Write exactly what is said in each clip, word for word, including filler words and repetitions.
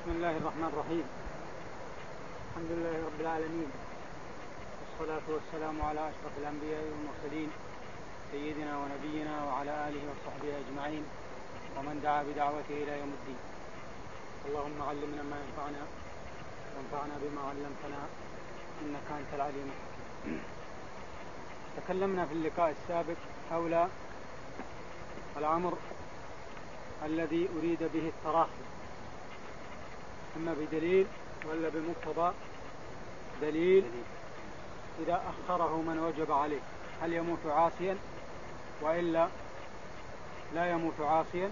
بسم الله الرحمن الرحيم. الحمد لله رب العالمين، والصلاة والسلام على أشرف الأنبياء والمرسلين سيدنا ونبينا وعلى آله وصحبه أجمعين ومن دعا بدعوته إلى يوم الدين. اللهم علمنا ما ينفعنا وانفعنا بما علمتنا إنك أنت العليم الحكيم. تكلمنا في اللقاء السابق حول الأمر الذي أريد به التراخي، إما بدليل ولا بمقتضى دليل. إذا أخره من وجب عليه هل يموت عاصيا وإلا لا يموت عاصيا؟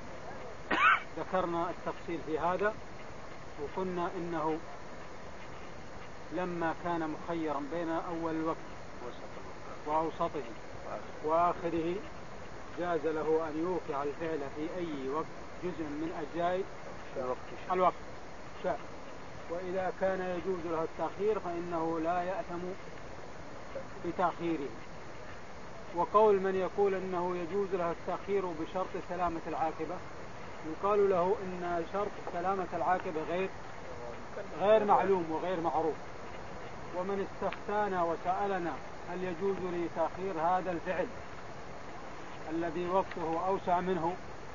ذكرنا التفصيل في هذا، وقلنا إنه لما كان مخيرا بين أول الوقت وأوسطه وآخره جاز له أن يوقع الفعل في أي وقت جزء من أجزاء الوقت شاء. وإذا كان يجوز له التأخير فإنه لا يأثم بتأخيره. وقول من يقول إنه يجوز له التأخير بشرط سلامة العاقبة، يقال له إن شرط سلامة العاقبة غير غير معلوم وغير معروف. ومن استفتانا وسألنا هل يجوز لي تأخير هذا الفعل الذي وقته أوسع منه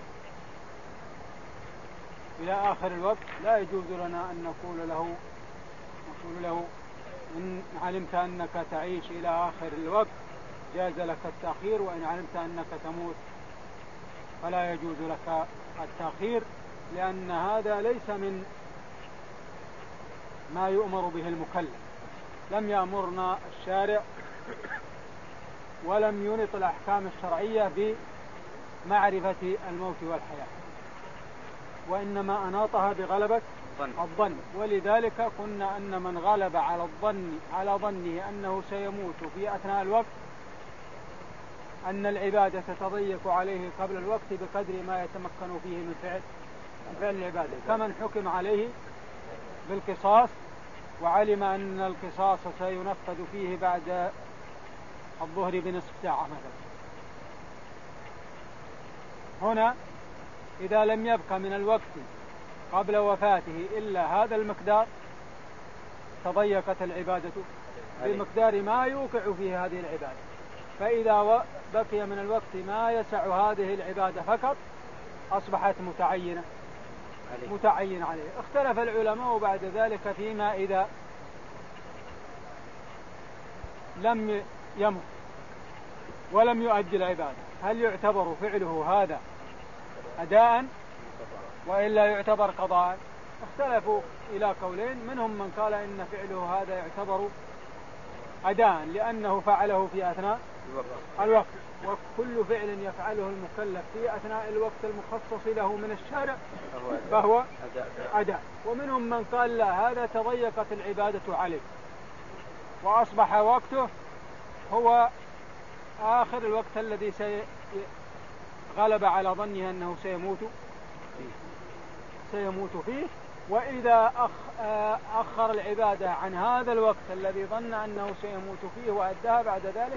إلى آخر الوقت، لا يجوز لنا أن نقول له نقول له إن علمت أنك تعيش إلى آخر الوقت جاز لك التأخير، وإن علمت أنك تموت فلا يجوز لك التأخير، لأن هذا ليس من ما يؤمر به المكلف. لم يأمرنا الشارع ولم ينط الأحكام الشرعية بمعرفة الموت والحياة، وإنما أناطها بغلبة الظن. ولذلك قلنا أن من غلب على الظن على ظنه أنه سيموت في أثناء الوقت، أن العبادة تضيق عليه قبل الوقت بقدر ما يتمكن فيه من فعل فعل العبادة، كمن حكم عليه بالقصاص وعلم أن القصاص سينفذ فيه بعد الظهر بنصف ساعة مثلا. هنا إذا لم يبق من الوقت قبل وفاته إلا هذا المقدار تضيقت العبادة بمقدار ما يوقع فيه هذه العبادة. فإذا بقي من الوقت ما يسع هذه العبادة فقط أصبحت متعينة متعين عليه. اختلف العلماء بعد ذلك فيما إذا لم يمت ولم يؤدي العبادة، هل يعتبر فعله هذا أداء وإلا يعتبر قضاء؟ اختلفوا إلى قولين، منهم من قال إن فعله هذا يعتبر أداء لأنه فعله في أثناء الوقت، وكل فعل يفعله المكلف في أثناء الوقت المخصص له من الشارع فهو أداء. ومنهم من قال لا، هذا تضيقت العبادة عليه وأصبح وقته هو آخر الوقت الذي غلب على ظنه أنه سيموت سيموت فيه. وإذا أخ أخر العبادة عن هذا الوقت الذي ظن أنه سيموت فيه وأداها بعد ذلك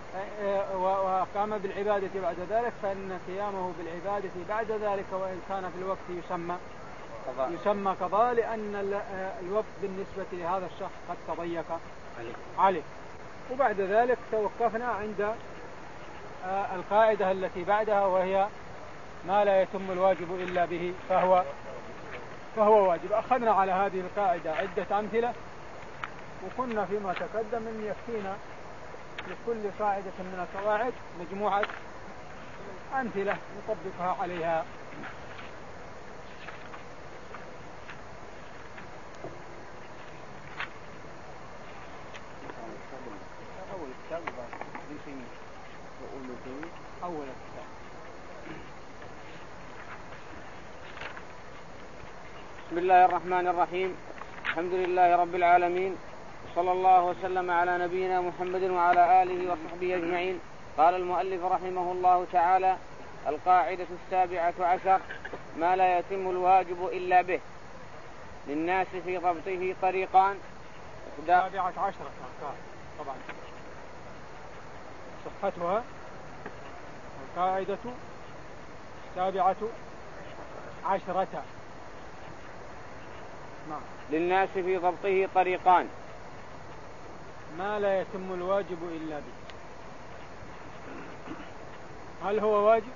وقام بالعبادة بعد ذلك، فإن قيامه بالعبادة بعد ذلك وإن كان في الوقت يسمى يسمى قضاء، لأن الوقت بالنسبة لهذا الشخص قد تضيق عليه. وبعد ذلك توقفنا عند القاعدة التي بعدها، وهي ما لا يتم الواجب إلا به فهو فهو واجب. أخذنا على هذه القاعدة عدة أمثلة، وكنا فيما تقدم أن يكفينا لكل قاعدة من القواعد مجموعة أمثلة نطبقها عليها. أول كتاب أول كتاب بسم الله الرحمن الرحيم. الحمد لله رب العالمين، صلى الله وسلم على نبينا محمد وعلى آله وصحبه أجمعين. قال المؤلف رحمه الله تعالى: القاعدة السابعة عشر: ما لا يتم الواجب إلا به. للناس في ضبطه طريقان. السابعة عشرة طبعا صفتها القاعدة السابعة عشرة نعم. للناس في ضبطه طريقان. ما لا يتم الواجب إلا به. هل هو واجب؟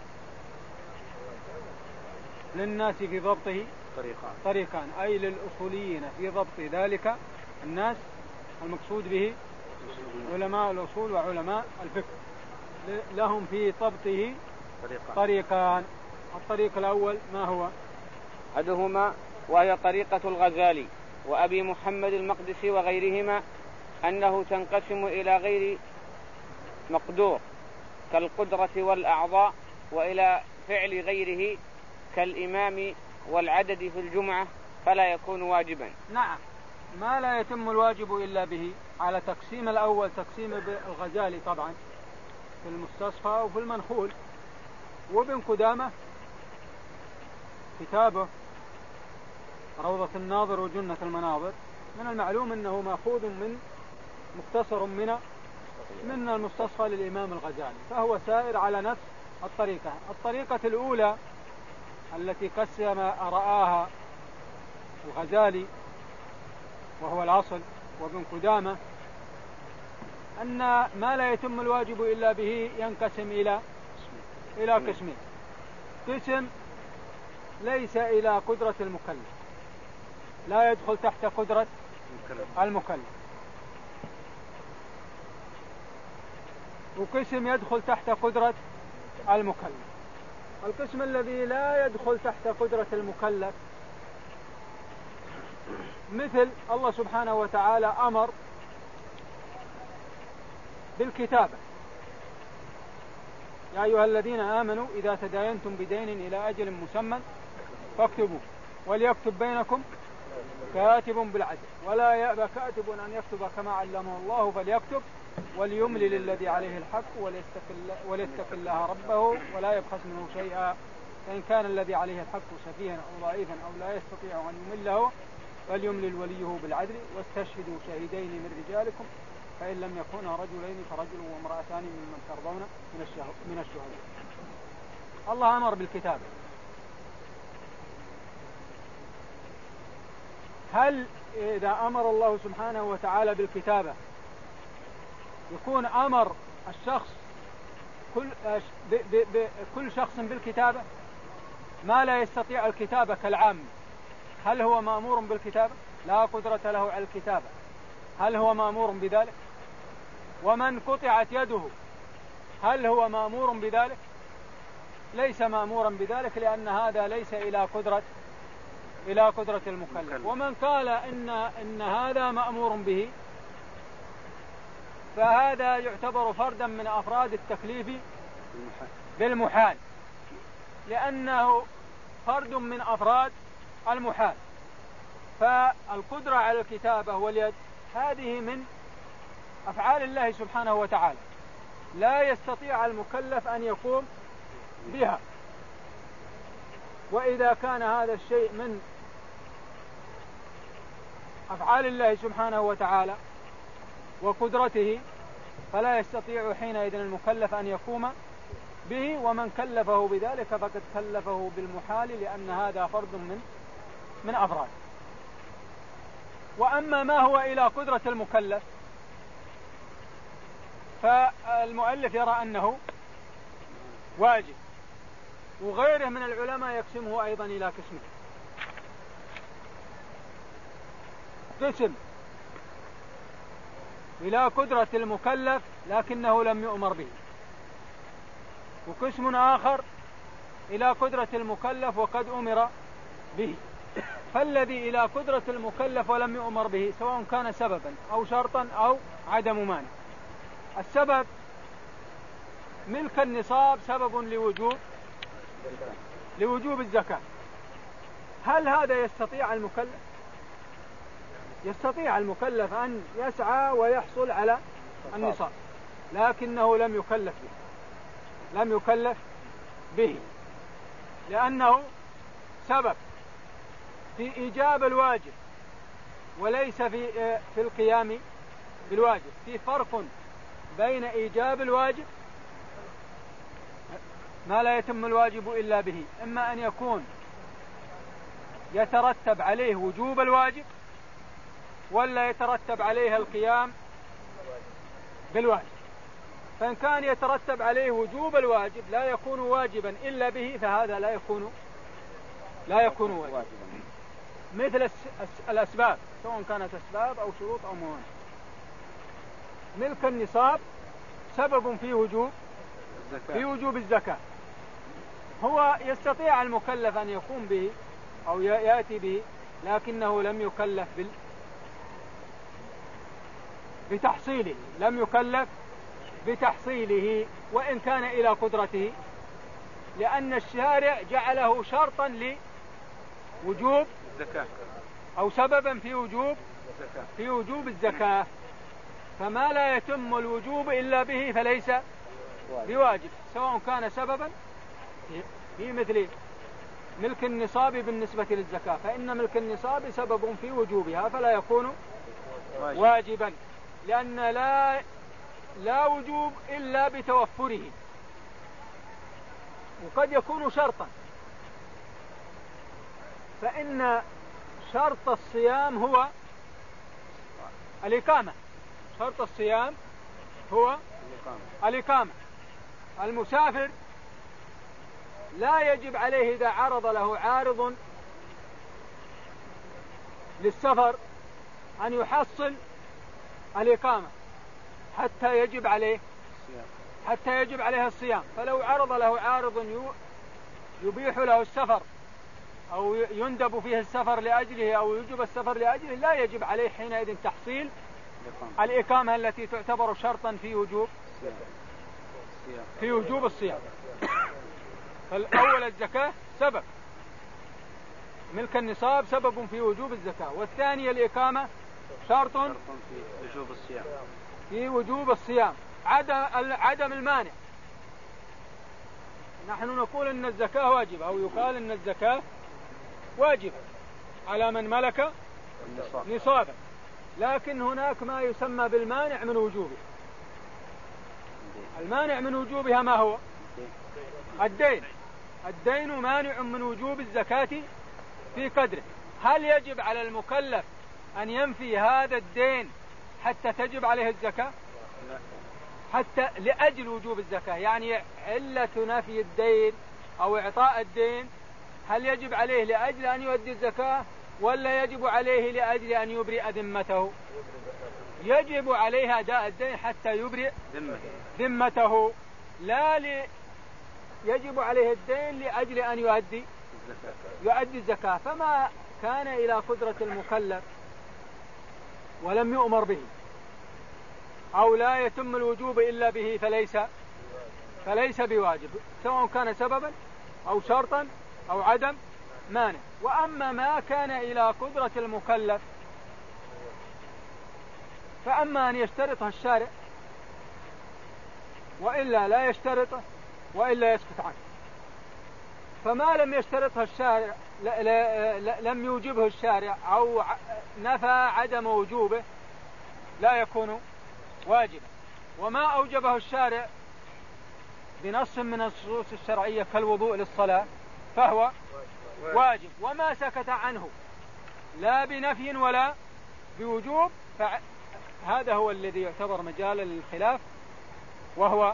للناس في ضبطه طريقان طريقان أي للأصوليين في ضبط ذلك الناس، المقصود به علماء الأصول وعلماء الفقه، لهم في ضبطه طريقان. طريقان. الطريق الأول ما هو؟ أحدهما وهي طريقة الغزالي وأبي محمد المقدسي وغيرهما، أنه تنقسم إلى غير مقدور كالقدرة والأعضاء، وإلى فعل غيره كالإمام والعدد في الجمعة، فلا يكون واجبا. نعم، ما لا يتم الواجب إلا به. على تقسيم الأول تقسيم الغزالي طبعا في المستصفى وفي المنخول، وابن قدامة كتابه روضة الناظر وجنة المناظر من المعلوم أنه مأخوذ من مختصر من من المستصفى للإمام الغزالي، فهو سائر على نفس الطريقة. الطريقة الأولى التي قسم رآها الغزالي وهو الأصل وابن قدامة أن ما لا يتم الواجب إلا به ينقسم إلى إلى قسمين. قسم ليس إلى قدرة المكلف، لا يدخل تحت قدرة المكلف، وقسم يدخل تحت قدرة المكلف. القسم الذي لا يدخل تحت قدرة المكلف مثل الله سبحانه وتعالى أمر بالكتابة: يا أيها الذين آمنوا إذا تداينتم بدين إلى أجل مسمى فاكتبوا وليكتب بينكم كاتب بالعدل ولا يأبى كاتب أن يكتب كما علمه الله فليكتب وليملل الذي عليه الحق وليتق الله ربه ولا يبخس منه شيئا، فإن كان الذي عليه الحق سفيها أو ضعيفا أو لا يستطيع أن يمله فليملل وليه بالعدل واستشهدوا شهيدين من رجالكم فإن لم يكونا رجلين فرجل وامرأتان ممن ترضون من الشهداء. الله أمر بالكتابة. هل إذا أمر الله سبحانه وتعالى بالكتابة يكون أمر الشخص كل, ب ب ب كل شخص بالكتابة؟ ما لا يستطيع الكتابة كالعام هل هو مأمور بالكتابة؟ لا قدرة له على الكتابة، هل هو مأمور بذلك؟ ومن قطعت يده هل هو مأمور بذلك؟ ليس مأمورا بذلك، لأن هذا ليس إلى قدرة إلى قدرة المكلف. ومن قال إن, إن هذا مأمور به فهذا يعتبر فردا من أفراد التكليف بالمحال، لأنه فرد من أفراد المحال. فالقدرة على الكتابة واليد هذه من أفعال الله سبحانه وتعالى، لا يستطيع المكلف أن يقوم بها. وإذا كان هذا الشيء من أفعال الله سبحانه وتعالى وقدرته فلا يستطيع حينئذ المكلف أن يقوم به، ومن كلفه بذلك فقد كلفه بالمحال، لأن هذا فرد من من أفراد. وأما ما هو إلى قدرة المكلف فالمؤلف يرى أنه واجب، وغيره من العلماء يقسمه أيضا إلى قسمين: قسم إلى قدرة المكلف لكنه لم يؤمر به، وقسم آخر إلى قدرة المكلف وقد أمر به. فالذي إلى قدرة المكلف ولم يؤمر به سواء كان سببا أو شرطا أو عدم مانع. السبب ملك النصاب سبب لوجوب لوجوب الزكاة. هل هذا يستطيع المكلف؟ يستطيع المكلف أن يسعى ويحصل على النصاب، لكنه لم يكلف به لم يكلف به لأنه سبب في إيجاب الواجب وليس في في القيام بالواجب. في فرق بين إيجاب الواجب ما لا يتم الواجب إلا به، إما أن يكون يترتب عليه وجوب الواجب ولا يترتب عليه القيام بالواجب. فإن كان يترتب عليه وجوب الواجب لا يكون واجبا إلا به فهذا لا يكون لا يكون واجبا. مثل الأسباب سواء كانت أسباب أو شروط أو موانع. ملك النصاب سبب في وجوب في وجوب الزكاة. هو يستطيع المكلف أن يقوم به أو يأتي به لكنه لم يكلف بال بتحصيله لم يكلف بتحصيله وإن كان إلى قدرته، لأن الشارع جعله شرطا لوجوب الزكاة أو سببا في وجوب في وجوب الزكاة. فما لا يتم الوجوب إلا به فليس بواجب، سواء كان سببا في مثل ملك النصاب بالنسبة للزكاة، فإن ملك النصاب سبب في وجوبها فلا يكون واجبا، لأن لا لا وجوب إلا بتوفره، وقد يكون شرطا. فإن شرط الصيام هو الإقامة شرط الصيام هو الإقامة. المسافر لا يجب عليه إذا عرض له عارض للسفر أن يحصل الإقامة حتى يجب عليه حتى يجب عليه الصيام. فلو عرض له عارض يبيح له السفر أو يندب فيه السفر لأجله أو يجب السفر لأجله لا يجب عليه حينئذ تحصيل الإقامة التي تعتبر شرطا في وجوب في وجوب الصيام. فالأول الزكاة سبب، ملك النصاب سبب في وجوب الزكاة، والثاني الإقامة شرط في وجوب الصيام في وجوب الصيام عدم عدم المانع. نحن نقول إن الزكاة واجبة أو يقال إن الزكاة واجبة على من ملك نصابا، لكن هناك ما يسمى بالمانع من وجوبها. المانع من وجوبها ما هو؟ الدين. الدين مانع من وجوب الزكاة في قدره. هل يجب على المكلف أن ينفي هذا الدين حتى تجب عليه الزكاة؟ حتى لأجل وجوب الزكاة، يعني علة نفي الدين أو إعطاء الدين هل يجب عليه لأجل أن يؤدي الزكاة ولا يجب عليه لأجل أن يبرئ ذمته؟ يجب عليه أداء الدين حتى يبرئ ذمته، لا ل... يجب عليه الدين لأجل أن يؤدي يؤدي الزكاة. فما كان إلى قدرة المكلف ولم يؤمر به أو لا يتم الوجوب إلا به فليس فليس بواجب، سواء كان سببا أو شرطا أو عدم مانع. وأما ما كان إلى قدرة المكلف فأما أن يشترطها الشارع وإلا لا يشترطه وإلا يسكت عنه. فما لم يشترطها الشارع لا لا لا لم يوجبه الشارع أو نفى عدم وجوبه لا يكون واجبا. وما أوجبه الشارع بنص من النصوص الشرعية كالوضوء للصلاة فهو واجب، وما سكت عنه لا بنفي ولا بوجوب فهذا هو الذي يعتبر مجالا للخلاف، وهو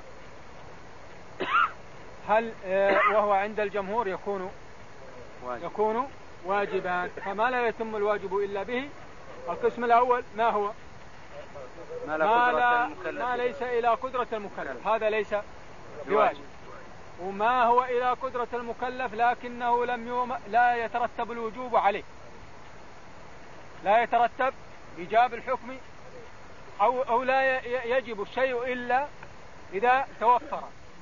هل وهو عند الجمهور يكون يكون واجبا. فما لا يتم الواجب إلا به. القسم الأول ما هو؟ ما, ما, لا ما ليس إلى قدرة المكلف، هذا ليس بواجب. وما هو إلى قدرة المكلف لكنه لم يوم لا يترتب الوجوب عليه، لا يترتب إيجاب الحكم أو, أو لا يجب الشيء إلا إذا توفر،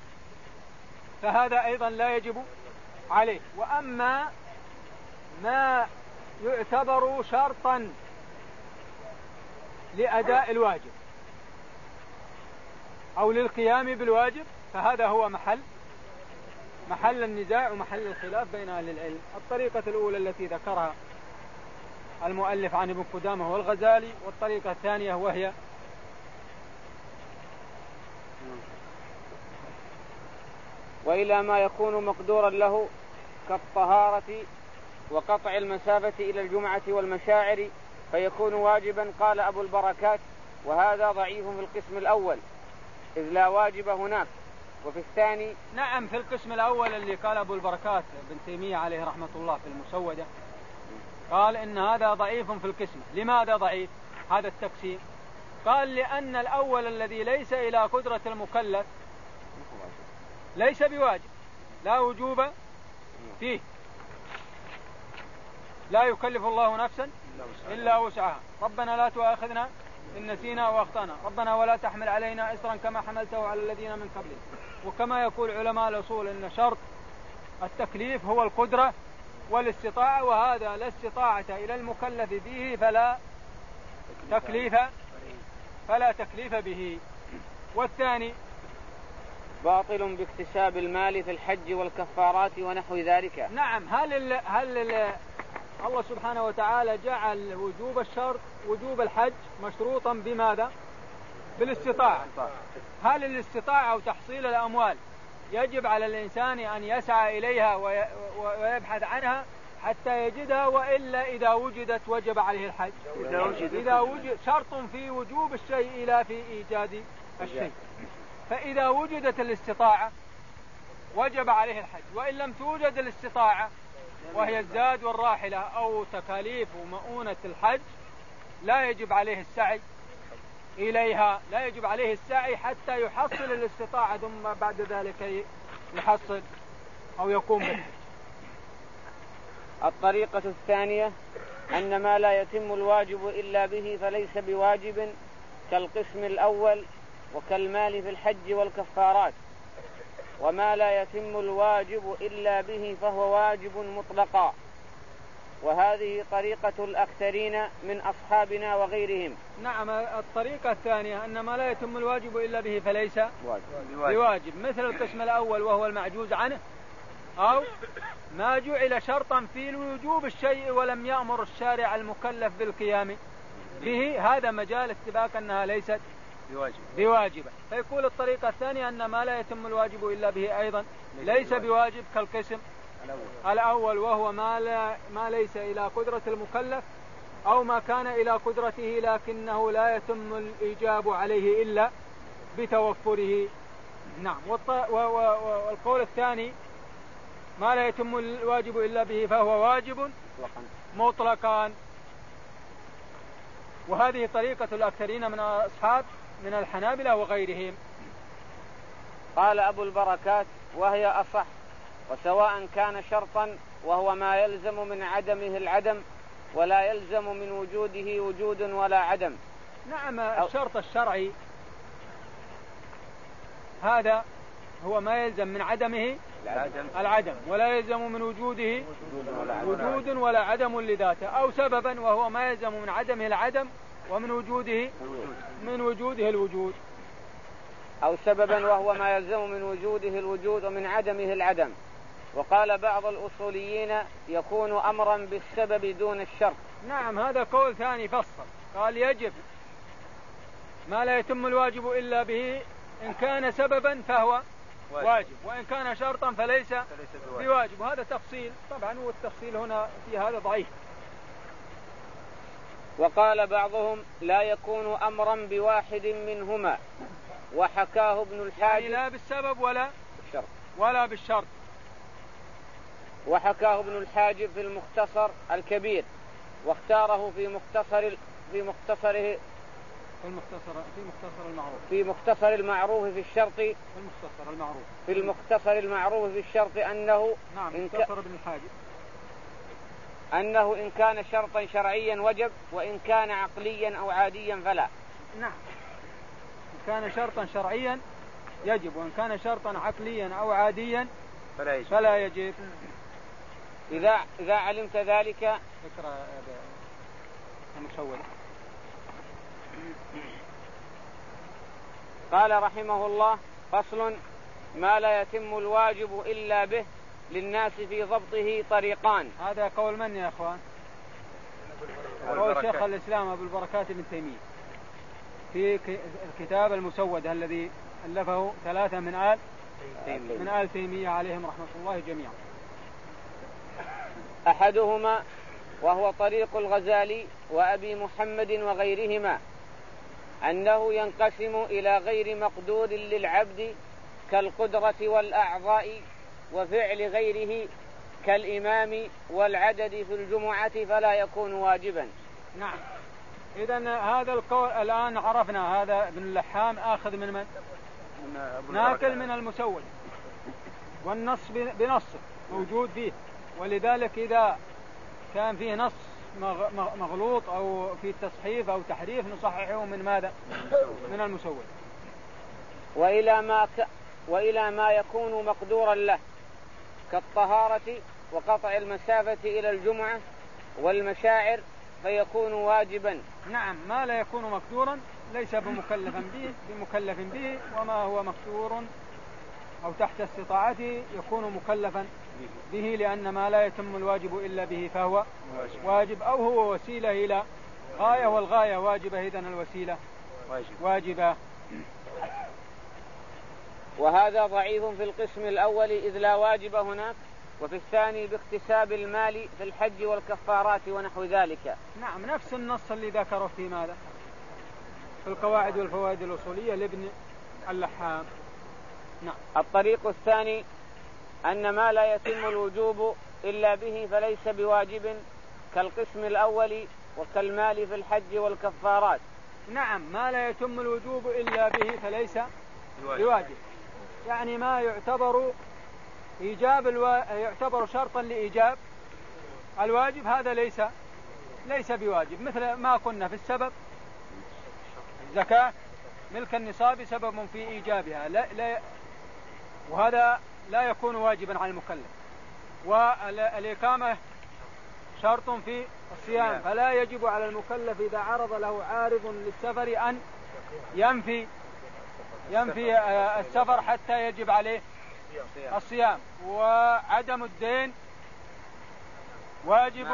فهذا أيضا لا يجب عليه. وأما ما يعتبر شرطا لأداء الواجب أو للقيام بالواجب فهذا هو محل محل النزاع ومحل الخلاف بين أهل العلم. الطريقة الأولى التي ذكرها المؤلف عن ابن قدامة والغزالي، والطريقة الثانية وهي وإلى ما يكون مقدورا له كالطهارة وقطع المسافة إلى الجمعة والمشاعر فيكون واجبا. قال أبو البركات: وهذا ضعيف في القسم الأول إذ لا واجب هناك. وفي الثاني نعم في القسم الأول اللي قال أبو البركات ابن تيمية عليه رحمة الله في المسودة قال إن هذا ضعيف في القسم. لماذا ضعيف هذا التقسيم؟ قال لأن الأول الذي ليس إلى قدرة المكلف ليس بواجب، لا وجوب فيه، لا يكلف الله نفسا إلا وسعها. ربنا لا تؤاخذنا إن نسينا وأخطأنا، ربنا ولا تحمل علينا إصرا كما حملته على الذين من قبلنا. وكما يقول علماء الأصول إن شرط التكليف هو القدرة والاستطاعة، وهذا لا استطاعة إلى المكلف به فلا تكليف فلا تكليف به. والثاني باطل باكتساب المال في الحج والكفارات ونحو ذلك. نعم. هل ال هل ال الله سبحانه وتعالى جعل وجوب الشرط وجوب الحج مشروطا بماذا؟ بالاستطاعة. هل الاستطاعة أو تحصيل الأموال يجب على الإنسان أن يسعى إليها ويبحث عنها حتى يجدها، وإلا إذا وجدت وجب عليه الحج؟ إذا وجد شرط في وجوب الشيء إلى في إيجاد الشيء. فإذا وجدت الاستطاعة وجب عليه الحج، وإن لم توجد الاستطاعة وهي الزاد والراحلة أو تكاليف ومؤونة الحج لا يجب عليه السعي إليها، لا يجب عليه السعي حتى يحصل الاستطاعة ثم بعد ذلك يحصل أو يقوم بالحج. الطريقة الثانية أن ما لا يتم الواجب إلا به فليس بواجب كالقسم الأول وكالمال في الحج والكفارات، وما لا يتم الواجب إلا به فهو واجب مطلقا. وهذه طريقة الأكثرين من أصحابنا وغيرهم. نعم. الطريقة الثانية أن ما لا يتم الواجب إلا به فليس بواجب، مثل القسم الأول وهو المعجوز عنه، أو ما جعل شرطا في وجوب الشيء ولم يأمر الشارع المكلف بالقيام به، هذا مجال اتفاق أنها ليست بواجبة. فيقول الطريقة الثانية أن ما لا يتم الواجب إلا به أيضا ليس بواجب كالقسم الأول وهو ما, لا ما ليس إلى قدرة المكلف أو ما كان إلى قدرته لكنه لا يتم الإيجاب عليه إلا بتوفره. نعم. والقول الثاني ما لا يتم الواجب إلا به فهو واجب مطلقا. وهذه طريقة الأكثرين من أصحاب من الحنابلة وغيرهم. قال أبو البركات: وهي أصح، وسواء كان شرطا وهو ما يلزم من عدمه العدم ولا يلزم من وجوده وجود ولا عدم. نعم. الشرط الشرعي هذا هو ما يلزم من عدمه العدم, العدم ولا يلزم من وجوده وجود ولا عدم لذاته، أو سببا وهو ما يلزم من عدمه العدم ومن وجوده من وجوده الوجود، أو سببا وهو ما يلزم من وجوده الوجود ومن عدمه العدم. وقال بعض الأصوليين: يكون أمرا بالسبب دون الشرط. نعم. هذا قول ثاني فصل، قال يجب ما لا يتم الواجب إلا به، إن كان سببا فهو واجب، وإن كان شرطا فليس بواجب. وهذا تفصيل طبعا، والتفصيل هنا في هذا ضعيف. وقال بعضهم: لا يكون أمرا بواحد منهما، وحكاه ابن الحاجب يعني لا بالسبب ولا بالشرط ولا بالشرط. وحكاه ابن الحاجب في المختصر الكبير، واختاره في مختصر في مختصره في المختصر في مختصر المعروف في مختصر المعروف في الشرط في المختصر المعروف في المختصر المعروف في الشرط أنه نعم مختصر ابن الحاجب أنه إن كان شرطا شرعيا وجب، وإن كان عقليا أو عاديا فلا. نعم. إن كان شرطا شرعيا يجب، وإن كان شرطا عقليا أو عاديا فلا يجب, فلا يجب. إذا إذا علمت ذلك اقرأ المسود. قال رحمه الله: فصل: ما لا يتم الواجب إلا به للناس في ضبطه طريقان. هذا قول من يا أخوان؟ قول شيخ الإسلام أبو البركات ابن تيمية في الكتاب المسود الذي ألفه ثلاثة من آل من آل تيمية عليهم رحمة الله جميعا. أحدهما وهو طريق الغزالي وأبي محمد وغيرهما أنه ينقسم إلى غير مقدور للعبد كالقدرة والأعضاء وفعل غيره كالإمام والعدد في الجمعة فلا يكون واجبا. نعم. إذن هذا القول الآن عرفنا هذا ابن اللحام آخذ من من؟ ناكل من المسول، والنص بنصه موجود فيه، ولذلك إذا كان فيه نص مغلوط أو في تصحيف أو تحريف نصححه من ماذا؟ من المسول. وإلى ما, ك... وإلى ما يكون مقدورا له كالطهارة وقطع المسافة إلى الجمعة والمشاعر فيكون واجبا. نعم. ما لا يكون مقدورا ليس بمكلف به بمكلف به وما هو مقدور أو تحت استطاعته يكون مكلفا به، لأن ما لا يتم الواجب إلا به فهو واجب أو هو وسيلة إلى غاية، والغاية واجبة، إذن الوسيلة واجبة. وهذا ضعيف في القسم الأول إذ لا واجب هناك، وفي الثاني باكتساب المال في الحج والكفارات ونحو ذلك. نعم. نفس النص اللي ذكره في ماذا؟ في القواعد والفوائد الأصولية لابن اللحام. نعم. الطريق الثاني أن ما لا يتم الوجوب إلا به فليس بواجب كالقسم الأول وكالمال في الحج والكفارات. نعم. ما لا يتم الوجوب إلا به فليس بواجب، يعني ما يعتبر إيجاب الو... يعتبر شرطا لإيجاب الواجب هذا ليس ليس بواجب، مثل ما قلنا في السبب الزكاة ملك النصاب سبب في إيجابها لا... لا... وهذا لا يكون واجبا على المكلف. والإقامة شرط في الصيام فلا يجب على المكلف إذا عرض له عارض للسفر أن ينفي ينفي السفر حتى يجب عليه الصيام. وعدم الدين واجب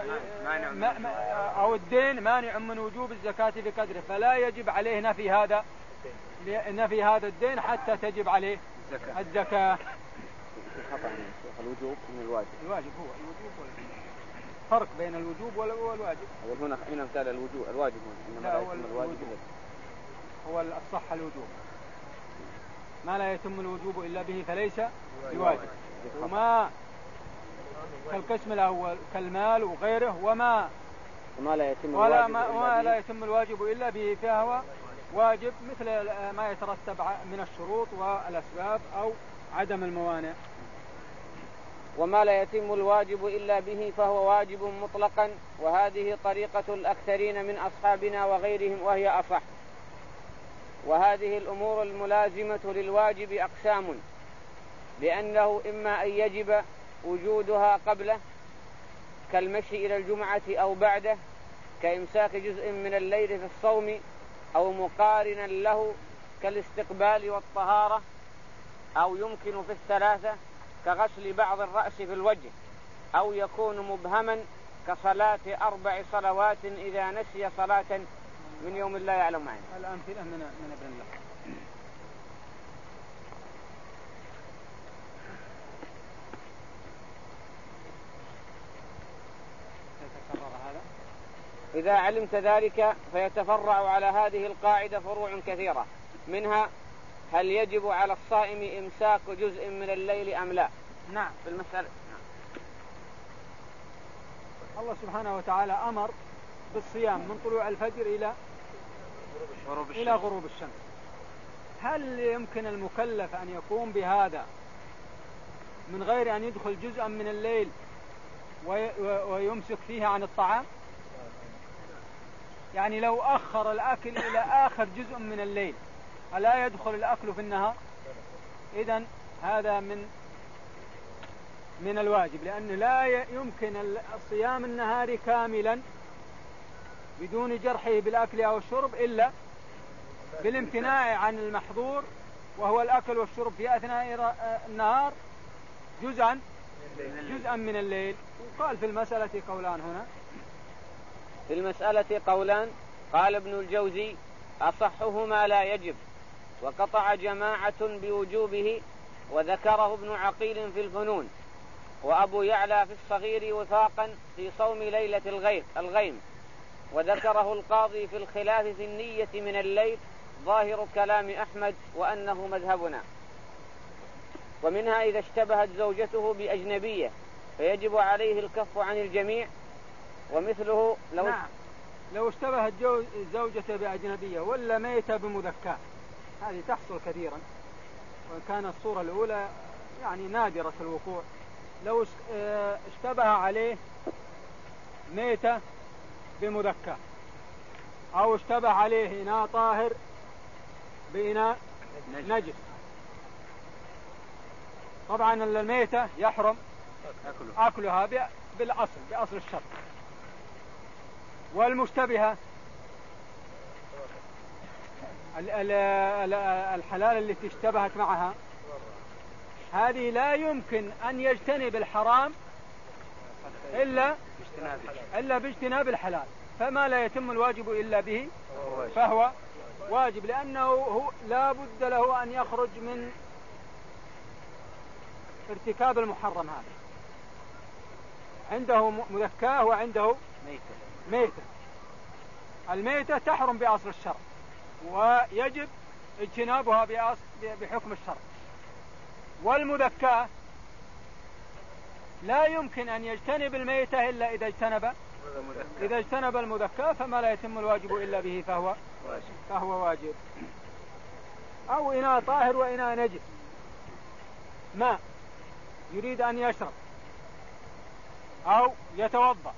أو الدين مانع من وجوب الزكاة بقدره، فلا يجب عليه نفي هذا نفي هذا الدين حتى تجب عليه الزكاة. الوجوب من الواجب. الواجب هو الوجوب والواجب. فرق بين الوجوب والواجب. هنا هنا مثال الوجوب الواجب هنا. لا هو الواجب هو الصح الوجوب. ما لا يتم الوجوب إلا به فليس بواجب. وما كالقسم الأول كالمال وغيره وما وما لا يتم ولا الواجب ما, ما لا يتم الواجب إلا به فهو واجب، مثل ما يترتب من الشروط والأسباب أو عدم الموانع. وما لا يتم الواجب إلا به فهو واجب مطلقا، وهذه طريقة الأكثرين من أصحابنا وغيرهم وهي أصح. وهذه الأمور الملازمة للواجب أقسام، لأنه إما أن يجب وجودها قبله كالمشي إلى الجمعة أو بعده كإمساك جزء من الليل في الصوم، أو مقارنا له كالاستقبال والطهارة، أو يمكن في الثلاثة كغسل بعض الرأس في الوجه، أو يكون مبهما كصلاة أربع صلوات إذا نسي صلاة من يوم لا يعلم معه. الأمثلة من من ابن الله. هذا إذا علمت ذلك فيتفرع على هذه القاعدة فروع كثيرة، منها هل يجب على الصائم إمساك جزء من الليل أم لا؟ نعم. في المسألة الله سبحانه وتعالى أمر بالصيام من طلوع الفجر إلى غروب إلى غروب الشمس. هل يمكن المكلف أن يقوم بهذا من غير أن يدخل جزءا من الليل ويمسك فيه عن الطعام؟ يعني لو أخر الأكل إلى آخر جزء من الليل ألا يدخل الأكل في النهار؟ إذن هذا من من الواجب، لأن لا يمكن الصيام النهاري كاملا بدون جرحه بالأكل أو الشرب إلا بالامتناع عن المحظور وهو الأكل والشرب في أثناء النهار جزءا جزءا من الليل. وقال في المسألة قولان هنا. في المسألة قولان، قال ابن الجوزي أصحهما لا يجب، وقطع جماعة بوجوبه، وذكره ابن عقيل في الفنون، وأبو يعلى في الصغير وثاقا في صوم ليلة الغيم, الغيم وذكره القاضي في الخلاف في النية من الليل ظاهر كلام أحمد وأنه مذهبنا. ومنها إذا اشتبهت زوجته بأجنبية فيجب عليه الكف عن الجميع، ومثله لو نعم لو اشتبهت زوجته بأجنبية ولا ميتة بمذكاة، هذه تحصل كثيرا، وإن كان الصورة الأولى يعني نادرة الوقوع. لو اشتبه عليه ميتة بمذكاة، أو اشتبه عليه إناء طاهر بإناء نجس، طبعا الميتة يحرم أكلها بالأصل بأصل الشرط. والمشتبهة الحلال التي اشتبهت معها هذه لا يمكن أن يجتنب الحرام إلا إلا باجتناب الحلال، فما لا يتم الواجب إلا به فهو واجب، لأنه هو لا بد له أن يخرج من ارتكاب المحرم. هذا عنده مذكاة وعنده ميتة. الميتة تحرم بأصل الشرع ويجب اجتنابها بحكم الشرع، والمذكاة لا يمكن أن يجتنب الميتة إلا إذا اجتنب إذا اجتنب المذكاة، فما لا يتم الواجب إلا به فهو فهو واجب. أو إناء طاهر وإناء نجس، ماء يريد أن يشرب أو يتوضأ،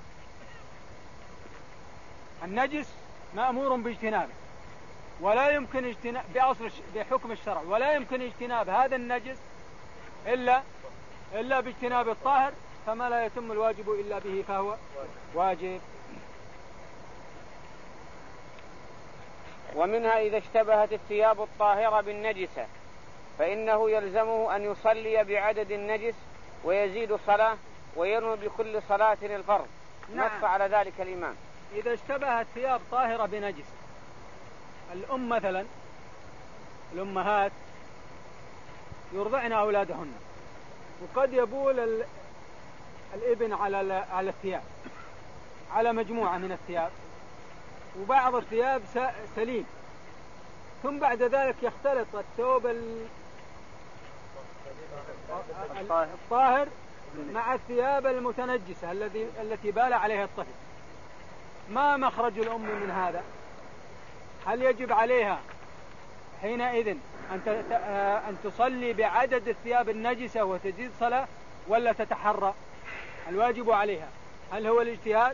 النجس مأمور باجتنابه، ولا يمكن اجتناب بأصل بحكم الشرع، ولا يمكن اجتناب هذا النجس إلا إلا باجتناب الطاهر، فما لا يتم الواجب إلا به فهو واجب. ومنها إذا اشتبهت الثياب الطاهرة بالنجسة فإنه يلزمه أن يصلي بعدد النجس ويزيد صلاة وينوي بكل صلاة الفرض. نعم. نص على ذلك الإمام. إذا اشتبهت ثياب طاهرة بنجسة، الأم مثلا، الأمهات يرضعن أولادهن، وقد يبول الابن على على الثياب، على مجموعة من الثياب، وبعض الثياب سليم، ثم بعد ذلك يختلط الثوب الطاهر مع الثياب المتنجسة الذي التي بال عليها الطفل. ما مخرج الأم من هذا؟ هل يجب عليها حينئذ أن أن تصلي بعدد الثياب النجسة وتزيد صلاة، ولا تتحرى؟ الواجب عليها هل هو الاجتهاد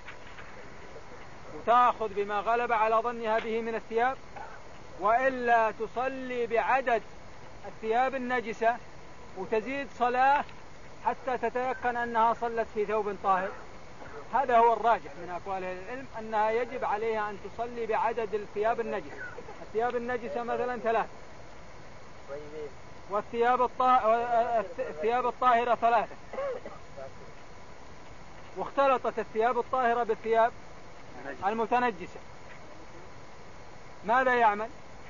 وتأخذ بما غلب على ظنها به من الثياب، وإلا تصلي بعدد الثياب النجسة وتزيد صلاة حتى تتيقن أنها صلت في ثوب طاهر؟ هذا هو الراجح من أقوال العلم، أنها يجب عليها أن تصلي بعدد الثياب النجسة. الثياب النجسة مثلا ثلاث، والثياب الثياب الطاهرة ثلاثة، واختلطت الثياب الطاهرة بالثياب المتنجسة، ماذا يعمل؟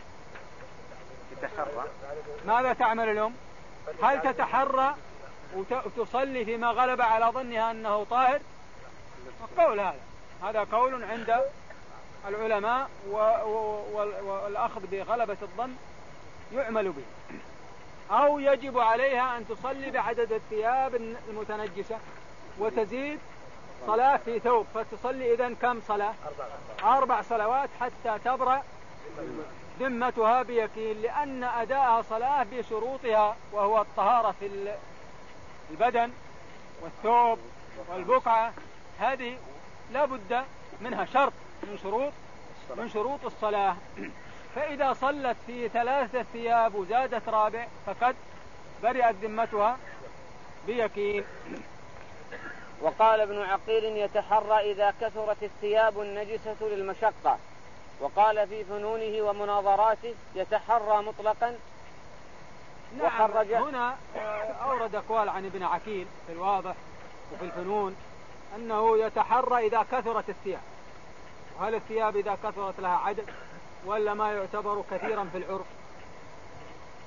تتحرى. ماذا تعمل الأم؟ هل تتحرى وتصلي فيما غلب على ظنها أنه طاهر؟ قول هذا هذا قول عند العلماء، والأخذ بغلبة الظن يعمل به. أو يجب عليها أن تصلي بعدد الثياب المتنجسة وتزيد صلاة في ثوب، فتصلي إذن كم صلاة؟ أربع صلوات حتى تبرأ ذمتها بيقين، لأن أداءها صلاة بشروطها، وهو الطهارة في البدن والثوب والبقعة، هذه لا بد منها، شرط من شروط من شروط الصلاة. فإذا صلت في ثلاثة ثياب وزادت رابع فقد برئت ذمتها بيقين. وقال ابن عقيل يتحرى إذا كثرت الثياب النجسة للمشقة. وقال في فنونه ومناظراته يتحرى مطلقا. نعم. هنا أورد أقوال عن ابن عقيل في الواضح وفي الفنون أنه يتحرى إذا كثرت الثياب، وهل الثياب إذا كثرت لها عدد ولا ما يعتبر كثيرا في العرف؟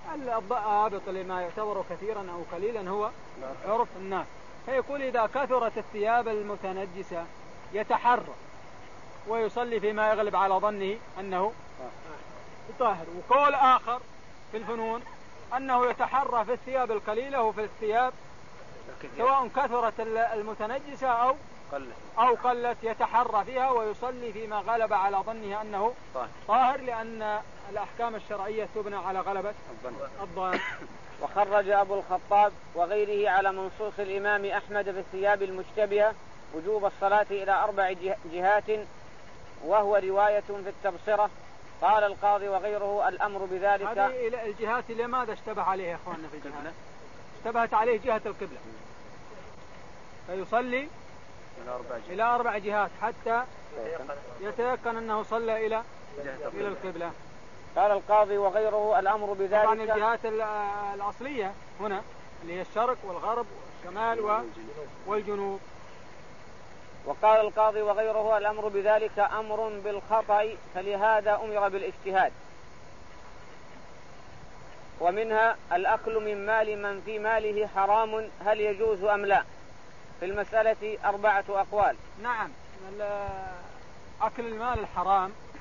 الضابط لما يعتبر كثيرا أو قليلا هو عرف الناس. فيقول إذا كثرت الثياب المتنجسة يتحرى ويصلي فيما يغلب على ظنه أنه طاهر. وقول آخر في الفنون أنه يتحرى في الثياب القليلة وفي الثياب سواء كثرت المتنجسة أو أو قلت يتحرى فيها ويصلي فيما غلب على ظنه أنه طاهر، لأن الأحكام الشرعية تبنى على غلبة الظن. وخرج أبو الخطاب وغيره على منصوص الإمام أحمد في الثياب المشتبهة وجوب الصلاة إلى أربع جهات، وهو رواية في التبصرة. قال القاضي وغيره الأمر بذلك. هذه الجهات لماذا اشتبه عليه يا أخواننا في الجهات؟ اشتبهت عليه جهة القبلة، فيصلي إلى أربع جهات حتى يتيقن أنه صلى إلى إلى القبلة. قال القاضي وغيره الأمر بذلك. طبعا الجهات الأصلية هنا اللي هي الشرق والغرب والشمال والجنوب. وقال القاضي وغيره الأمر بذلك أمر بالخطأ، فلهذا أمر بالاجتهاد. ومنها الأكل من مال من في ماله حرام، هل يجوز أم لا؟ في المسألة أربعة أقوال. نعم، أكل المال الحرام